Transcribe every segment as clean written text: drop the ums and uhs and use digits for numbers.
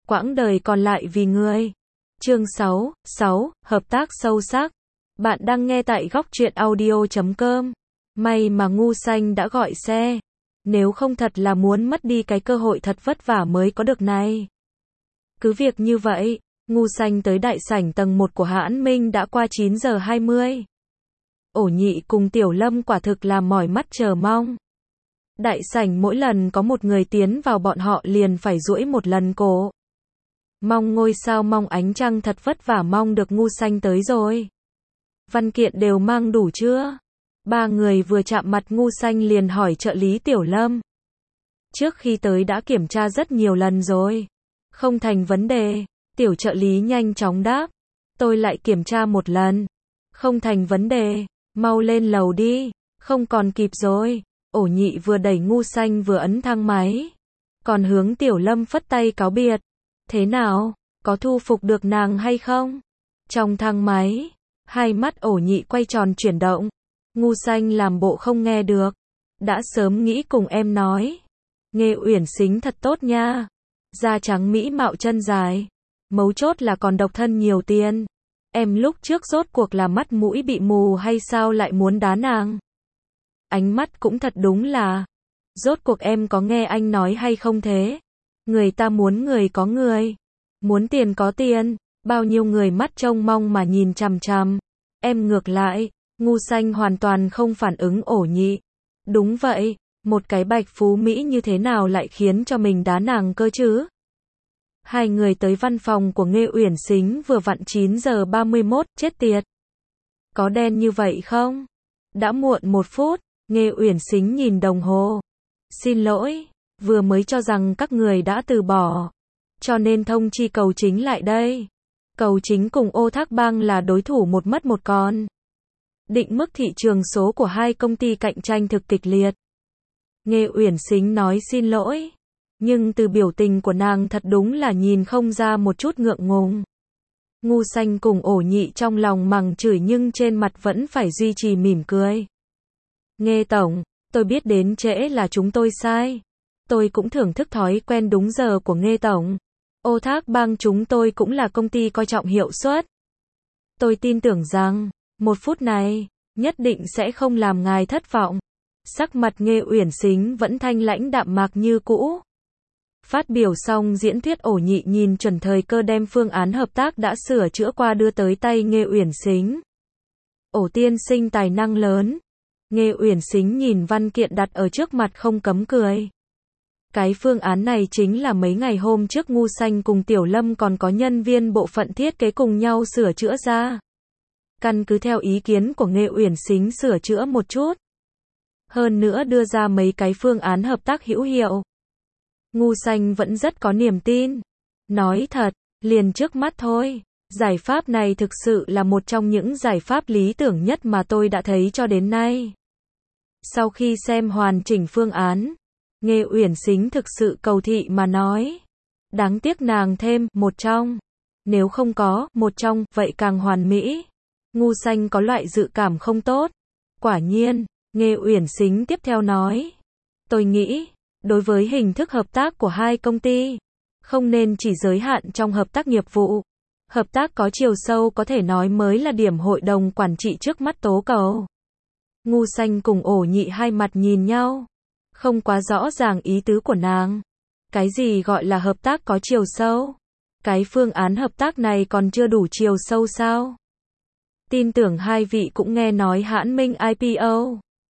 quãng đời còn lại vì người. Chương 6, hợp tác sâu sắc. Bạn đang nghe tại góc truyện audio.com. May mà Ngu Xanh đã gọi xe. Nếu không thật là muốn mất đi cái cơ hội thật vất vả mới có được này. Cứ việc như vậy, Ngu Xanh tới đại sảnh tầng 1 của Hãn Minh đã qua 9 giờ 20. Ổ Nhị cùng Tiểu Lâm quả thực là mỏi mắt chờ mong. Đại sảnh mỗi lần có một người tiến vào bọn họ liền phải duỗi một lần cổ. Mong ngôi sao mong ánh trăng thật vất vả mong được Ngu Xanh tới rồi. Văn kiện đều mang đủ chưa? Ba người vừa chạm mặt Ngu Xanh liền hỏi trợ lý Tiểu Lâm. Trước khi tới đã kiểm tra rất nhiều lần rồi. Không thành vấn đề. Tiểu trợ lý nhanh chóng đáp. Tôi lại kiểm tra một lần. Không thành vấn đề. Mau lên lầu đi. Không còn kịp rồi. Ổ Nhị vừa đẩy Ngu Xanh vừa ấn thang máy. Còn hướng Tiểu Lâm phất tay cáo biệt. Thế nào? Có thu phục được nàng hay không? Trong thang máy, hai mắt Ổ Nhị quay tròn chuyển động. Ngu Xanh làm bộ không nghe được. Đã sớm nghĩ cùng em nói. Nghe Uyển xính thật tốt nha. Da trắng mỹ mạo chân dài. Mấu chốt là còn độc thân nhiều tiền. Em lúc trước rốt cuộc là mắt mũi bị mù hay sao lại muốn đá nàng? Ánh mắt cũng thật đúng là. Rốt cuộc em có nghe anh nói hay không thế? Người ta muốn người có người. Muốn tiền có tiền. Bao nhiêu người mắt trông mong mà nhìn chằm chằm. Em ngược lại. Ngu Xanh hoàn toàn không phản ứng Ổ Nhị. Đúng vậy. Một cái bạch phú Mỹ như thế nào lại khiến cho mình đá nàng cơ chứ? Hai người tới văn phòng của Nghe Uyển xính vừa vặn 9 giờ 31, chết tiệt. Có đen như vậy không? Đã muộn 1 phút, Nghe Uyển xính nhìn đồng hồ. Xin lỗi, vừa mới cho rằng các người đã từ bỏ. Cho nên thông chi Cầu Chính lại đây. Cầu Chính cùng Ô Thác Bang là đối thủ một mất một còn. Định mức thị trường số của hai công ty cạnh tranh thực kịch liệt. Nghe Uyển xính nói xin lỗi. Nhưng từ biểu tình của nàng thật đúng là nhìn không ra một chút ngượng ngùng. Ngu Xanh cùng Ổ Nhị trong lòng mắng chửi nhưng trên mặt vẫn phải duy trì mỉm cười. Nghe tổng, tôi biết đến trễ là chúng tôi sai. Tôi cũng thưởng thức thói quen đúng giờ của Nghe tổng. Ô Thác Bang chúng tôi cũng là công ty coi trọng hiệu suất. Tôi tin tưởng rằng, 1 phút này, nhất định sẽ không làm ngài thất vọng. Sắc mặt Nghe Uyển xính vẫn thanh lãnh đạm mạc như cũ. Phát biểu xong diễn thuyết Ổ Nhị nhìn chuẩn thời cơ đem phương án hợp tác đã sửa chữa qua đưa tới tay Nghe Uyển xính. Ổ tiên sinh tài năng lớn. Nghe Uyển xính nhìn văn kiện đặt ở trước mặt không cấm cười. Cái phương án này chính là mấy ngày hôm trước Ngu Xanh cùng Tiểu Lâm còn có nhân viên bộ phận thiết kế cùng nhau sửa chữa ra. Căn cứ theo ý kiến của Nghe Uyển xính sửa chữa một chút. Hơn nữa đưa ra mấy cái phương án hợp tác hữu hiệu. Ngu Xanh vẫn rất có niềm tin. Nói thật, liền trước mắt thôi. Giải pháp này thực sự là một trong những giải pháp lý tưởng nhất mà tôi đã thấy cho đến nay. Sau khi xem hoàn chỉnh phương án, Nghe Uyển xính thực sự cầu thị mà nói. Đáng tiếc nàng thêm một trong. Nếu không có một trong, vậy càng hoàn mỹ. Ngu Xanh có loại dự cảm không tốt. Quả nhiên, Nghe Uyển xính tiếp theo nói. Tôi nghĩ, đối với hình thức hợp tác của hai công ty, không nên chỉ giới hạn trong hợp tác nghiệp vụ. Hợp tác có chiều sâu có thể nói mới là điểm hội đồng quản trị trước mắt tố cầu. Ngu Xanh cùng Ổ Nhị hai mặt nhìn nhau. Không quá rõ ràng ý tứ của nàng. Cái gì gọi là hợp tác có chiều sâu? Cái phương án hợp tác này còn chưa đủ chiều sâu sao? Tin tưởng hai vị cũng nghe nói Hãn Minh IPO.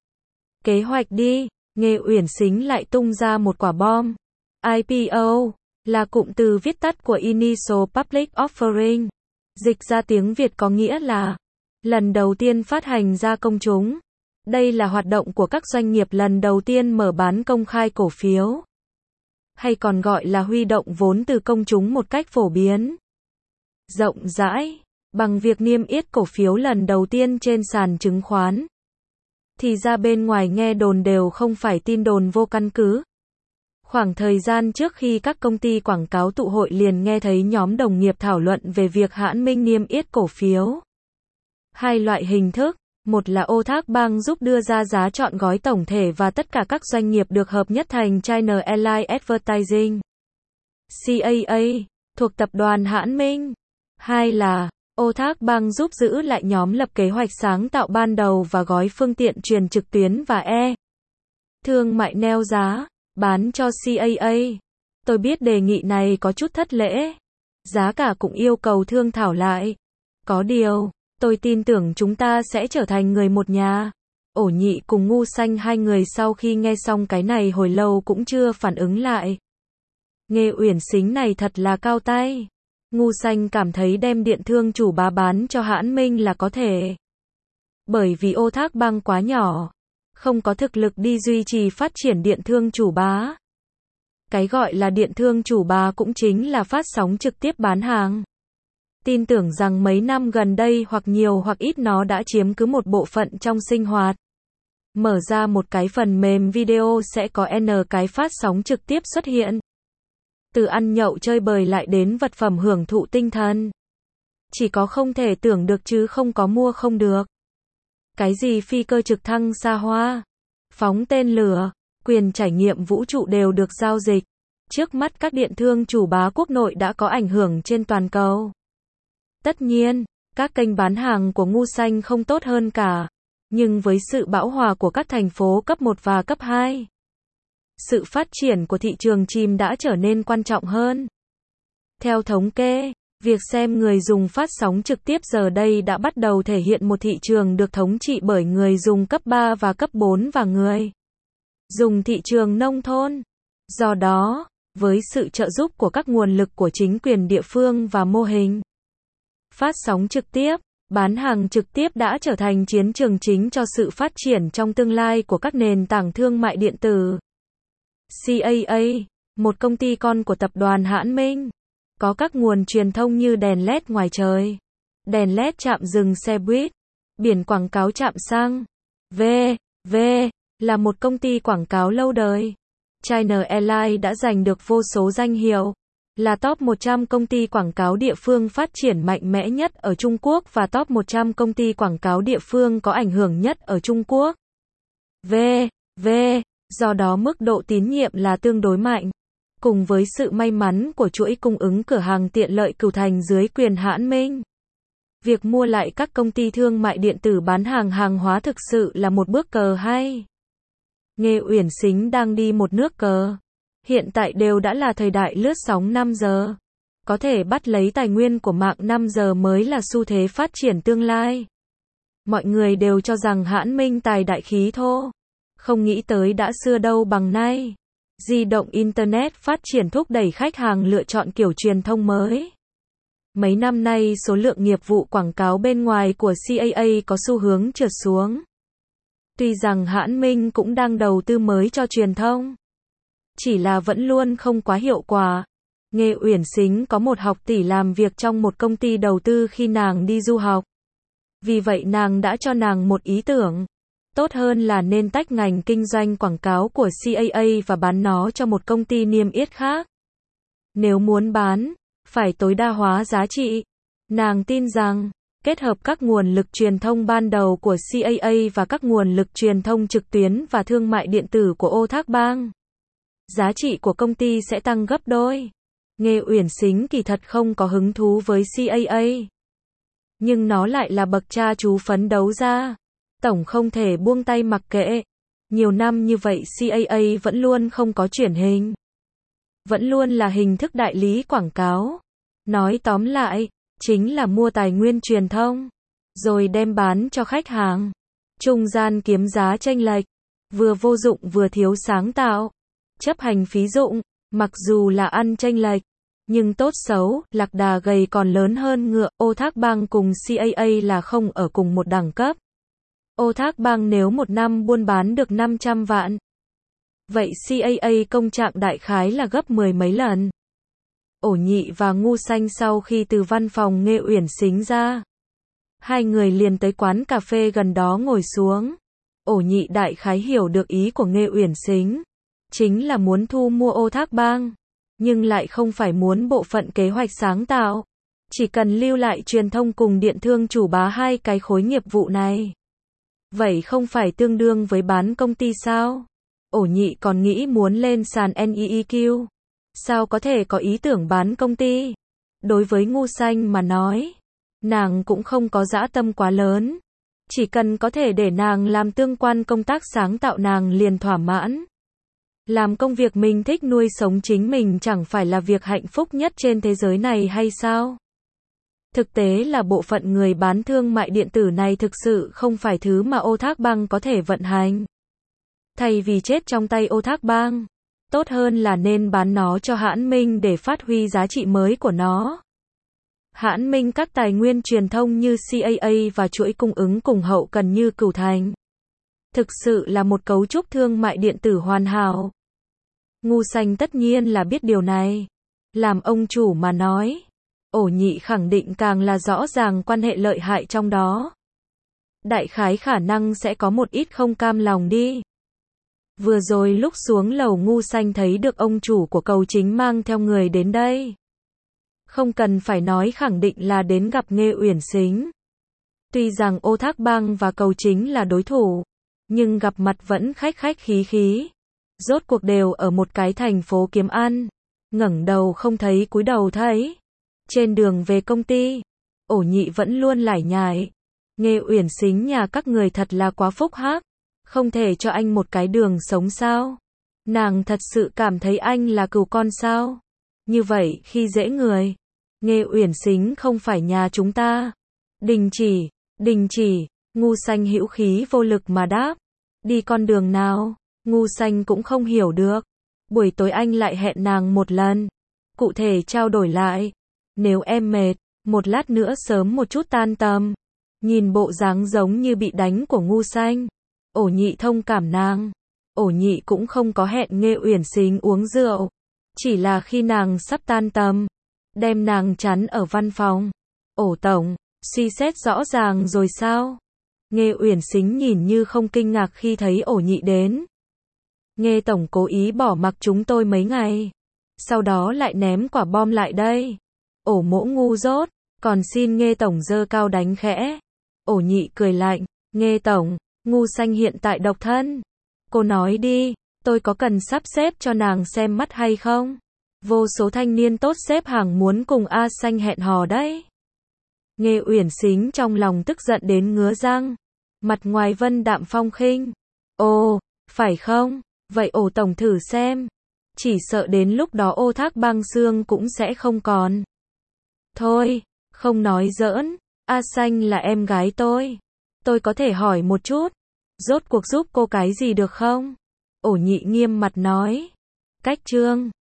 Kế hoạch đi. Nghe Uyển xính lại tung ra một quả bom. IPO là cụm từ viết tắt của Initial Public Offering. Dịch ra tiếng Việt có nghĩa là lần đầu tiên phát hành ra công chúng. Đây là hoạt động của các doanh nghiệp lần đầu tiên mở bán công khai cổ phiếu. Hay còn gọi là huy động vốn từ công chúng một cách phổ biến, rộng rãi, bằng việc niêm yết cổ phiếu lần đầu tiên trên sàn chứng khoán. Thì ra bên ngoài nghe đồn đều không phải tin đồn vô căn cứ. Khoảng thời gian trước khi các công ty quảng cáo tụ hội liền nghe thấy nhóm đồng nghiệp thảo luận về việc Hãn Minh niêm yết cổ phiếu. Hai loại hình thức, một là Ô Thác Bang giúp đưa ra giá chọn gói tổng thể và tất cả các doanh nghiệp được hợp nhất thành China Airlines Advertising. CAA, thuộc tập đoàn Hãn Minh. 2 là Ô Thác Bang giúp giữ lại nhóm lập kế hoạch sáng tạo ban đầu và gói phương tiện truyền trực tuyến và thương mại neo giá, bán cho CAA. Tôi biết đề nghị này có chút thất lễ. Giá cả cũng yêu cầu thương thảo lại. Có điều, tôi tin tưởng chúng ta sẽ trở thành người một nhà. Ổ Nhị cùng Ngu Xanh hai người sau khi nghe xong cái này hồi lâu cũng chưa phản ứng lại. Nghe Uyển Xính này thật là cao tay. Ngu Xanh cảm thấy đem Điện Thương Chủ Bá bán cho Hãn Minh là có thể. Bởi vì Ô Thác Bang quá nhỏ, không có thực lực đi duy trì phát triển Điện Thương Chủ Bá. Cái gọi là Điện Thương Chủ Bá cũng chính là phát sóng trực tiếp bán hàng. Tin tưởng rằng mấy năm gần đây hoặc nhiều hoặc ít nó đã chiếm cứ một bộ phận trong sinh hoạt. Mở ra một cái phần mềm video sẽ có N cái phát sóng trực tiếp xuất hiện. Từ ăn nhậu chơi bời lại đến vật phẩm hưởng thụ tinh thần. Chỉ có không thể tưởng được chứ không có mua không được. Cái gì phi cơ trực thăng xa hoa, phóng tên lửa, quyền trải nghiệm vũ trụ đều được giao dịch. Trước mắt các điện thương chủ bá quốc nội đã có ảnh hưởng trên toàn cầu. Tất nhiên, các kênh bán hàng của Ngu Xanh không tốt hơn cả. Nhưng với sự bão hòa của các thành phố cấp 1 và cấp 2, sự phát triển của thị trường chìm đã trở nên quan trọng hơn. Theo thống kê, việc xem người dùng phát sóng trực tiếp giờ đây đã bắt đầu thể hiện một thị trường được thống trị bởi người dùng cấp 3 và cấp 4 và người dùng thị trường nông thôn. Do đó, với sự trợ giúp của các nguồn lực của chính quyền địa phương và mô hình phát sóng trực tiếp, bán hàng trực tiếp đã trở thành chiến trường chính cho sự phát triển trong tương lai của các nền tảng thương mại điện tử. CAA, một công ty con của tập đoàn Hãn Minh, có các nguồn truyền thông như đèn LED ngoài trời, đèn LED trạm dừng xe buýt, biển quảng cáo trạm xăng, v.v. là một công ty quảng cáo lâu đời. China Airlines đã giành được vô số danh hiệu, là top 100 công ty quảng cáo địa phương phát triển mạnh mẽ nhất ở Trung Quốc và top 100 công ty quảng cáo địa phương có ảnh hưởng nhất ở Trung Quốc. v.v. Do đó mức độ tín nhiệm là tương đối mạnh. Cùng với sự may mắn của chuỗi cung ứng cửa hàng tiện lợi Cửu Thành dưới quyền Hãn Minh, việc mua lại các công ty thương mại điện tử bán hàng hóa thực sự là một bước cờ hay. Nghe Uyển Xính đang đi một nước cờ. Hiện tại đều đã là thời đại lướt sóng 5 giờ. Có thể bắt lấy tài nguyên của mạng 5 giờ mới là xu thế phát triển tương lai. Mọi người đều cho rằng Hãn Minh tài đại khí thô. Không nghĩ tới đã xưa đâu bằng nay. Di động Internet phát triển thúc đẩy khách hàng lựa chọn kiểu truyền thông mới. Mấy năm nay số lượng nghiệp vụ quảng cáo bên ngoài của CAA có xu hướng trượt xuống. Tuy rằng Hãn Minh cũng đang đầu tư mới cho truyền thông, chỉ là vẫn luôn không quá hiệu quả. Nghe Uyển Xính có một học tỷ làm việc trong một công ty đầu tư khi nàng đi du học. Vì vậy nàng đã cho nàng một ý tưởng. Tốt hơn là nên tách ngành kinh doanh quảng cáo của CAA và bán nó cho một công ty niêm yết khác. Nếu muốn bán, phải tối đa hóa giá trị. Nàng tin rằng, kết hợp các nguồn lực truyền thông ban đầu của CAA và các nguồn lực truyền thông trực tuyến và thương mại điện tử của Ô Thác Bang, giá trị của công ty sẽ tăng gấp đôi. Nghe Uyển Xính kỳ thật không có hứng thú với CAA. Nhưng nó lại là bậc cha chú phấn đấu ra. Tổng không thể buông tay mặc kệ. Nhiều năm như vậy CAA vẫn luôn không có chuyển hình. Vẫn luôn là hình thức đại lý quảng cáo. Nói tóm lại, chính là mua tài nguyên truyền thông, rồi đem bán cho khách hàng. Trung gian kiếm giá chênh lệch, vừa vô dụng vừa thiếu sáng tạo. Chấp hành phí dụng, mặc dù là ăn chênh lệch, nhưng tốt xấu, lạc đà gầy còn lớn hơn ngựa. Ô Thác Bang cùng CAA là không ở cùng một đẳng cấp. Ô Thác Bang nếu một năm buôn bán được 500 vạn, vậy CAA công trạng đại khái là gấp 10 mấy lần. Ổ Nhị và Ngu Xanh sau khi từ văn phòng Nghe Uyển Xính ra, hai người liền tới quán cà phê gần đó ngồi xuống. Ổ Nhị đại khái hiểu được ý của Nghe Uyển Xính, chính là muốn thu mua Ô Thác Bang, nhưng lại không phải muốn bộ phận kế hoạch sáng tạo, chỉ cần lưu lại truyền thông cùng điện thương chủ bá hai cái khối nghiệp vụ này. Vậy không phải tương đương với bán công ty sao? Ổ Nhị còn nghĩ muốn lên sàn NEEQ. Sao có thể có ý tưởng bán công ty? Đối với Ngu Xanh mà nói, nàng cũng không có dã tâm quá lớn. Chỉ cần có thể để nàng làm tương quan công tác sáng tạo nàng liền thỏa mãn. Làm công việc mình thích nuôi sống chính mình chẳng phải là việc hạnh phúc nhất trên thế giới này hay sao? Thực tế là bộ phận người bán thương mại điện tử này thực sự không phải thứ mà Ô Thác Bang có thể vận hành. Thay vì chết trong tay Ô Thác Bang, tốt hơn là nên bán nó cho Hãn Minh để phát huy giá trị mới của nó. Hãn Minh các tài nguyên truyền thông như CAA và chuỗi cung ứng cùng hậu cần như Cửu Thành. Thực sự là một cấu trúc thương mại điện tử hoàn hảo. Ngu Xanh tất nhiên là biết điều này. Làm ông chủ mà nói, Ổ Nhị khẳng định càng là rõ ràng quan hệ lợi hại trong đó. Đại khái khả năng sẽ có một ít không cam lòng đi. Vừa rồi lúc xuống lầu Ngu Xanh thấy được ông chủ của Cầu Chính mang theo người đến đây. Không cần phải nói khẳng định là đến gặp Nghê Uyển Sính. Tuy rằng Ô Thác Bang và Cầu Chính là đối thủ, nhưng gặp mặt vẫn khách khách khí khí. Rốt cuộc đều ở một cái thành phố kiếm ăn. Ngẩng đầu không thấy cúi đầu thấy. Trên đường về công ty, Ổ Nhị vẫn luôn lải nhải. Nghê Uyển Sính nhà các người thật là quá phúc hắc. Không thể cho anh một cái đường sống sao? Nàng thật sự cảm thấy anh là cừu con sao? Như vậy khi dễ người. Nghê Uyển Sính không phải nhà chúng ta. Đình chỉ, Ngu Xanh hữu khí vô lực mà đáp. Đi con đường nào? Ngu Xanh cũng không hiểu được. Buổi tối anh lại hẹn nàng một lần. Cụ thể trao đổi lại. Nếu em mệt, một lát nữa sớm một chút tan tầm. Nhìn bộ dáng giống như bị đánh của Ngu Xanh. Ổ Nhị thông cảm nàng. Ổ Nhị cũng không có hẹn Nghê Uyển Sính uống rượu. Chỉ là khi nàng sắp tan tầm, đem nàng chắn ở văn phòng. Ổ tổng, suy xét rõ ràng rồi sao? Nghê Uyển Sính nhìn như không kinh ngạc khi thấy Ổ Nhị đến. Nghê tổng cố ý bỏ mặc chúng tôi mấy ngày. Sau đó lại ném quả bom lại đây. Ổ mỗ ngu dốt, còn xin Nghê tổng giơ cao đánh khẽ. Ổ Nhị cười lạnh, Nghê tổng, Ngu Xanh hiện tại độc thân. Cô nói đi, tôi có cần sắp xếp cho nàng xem mắt hay không? Vô số thanh niên tốt xếp hàng muốn cùng A Xanh hẹn hò đấy. Nghê Uyển Sính trong lòng tức giận đến ngứa răng. Mặt ngoài vân đạm phong khinh. Ồ, phải không? Vậy Ổ tổng thử xem. Chỉ sợ đến lúc đó Ô Thác Bang xương cũng sẽ không còn. Thôi, không nói giỡn. A Xanh là em gái tôi. Tôi có thể hỏi một chút. Rốt cuộc giúp cô cái gì được không? Ổ Nhị nghiêm mặt nói. Cách trương.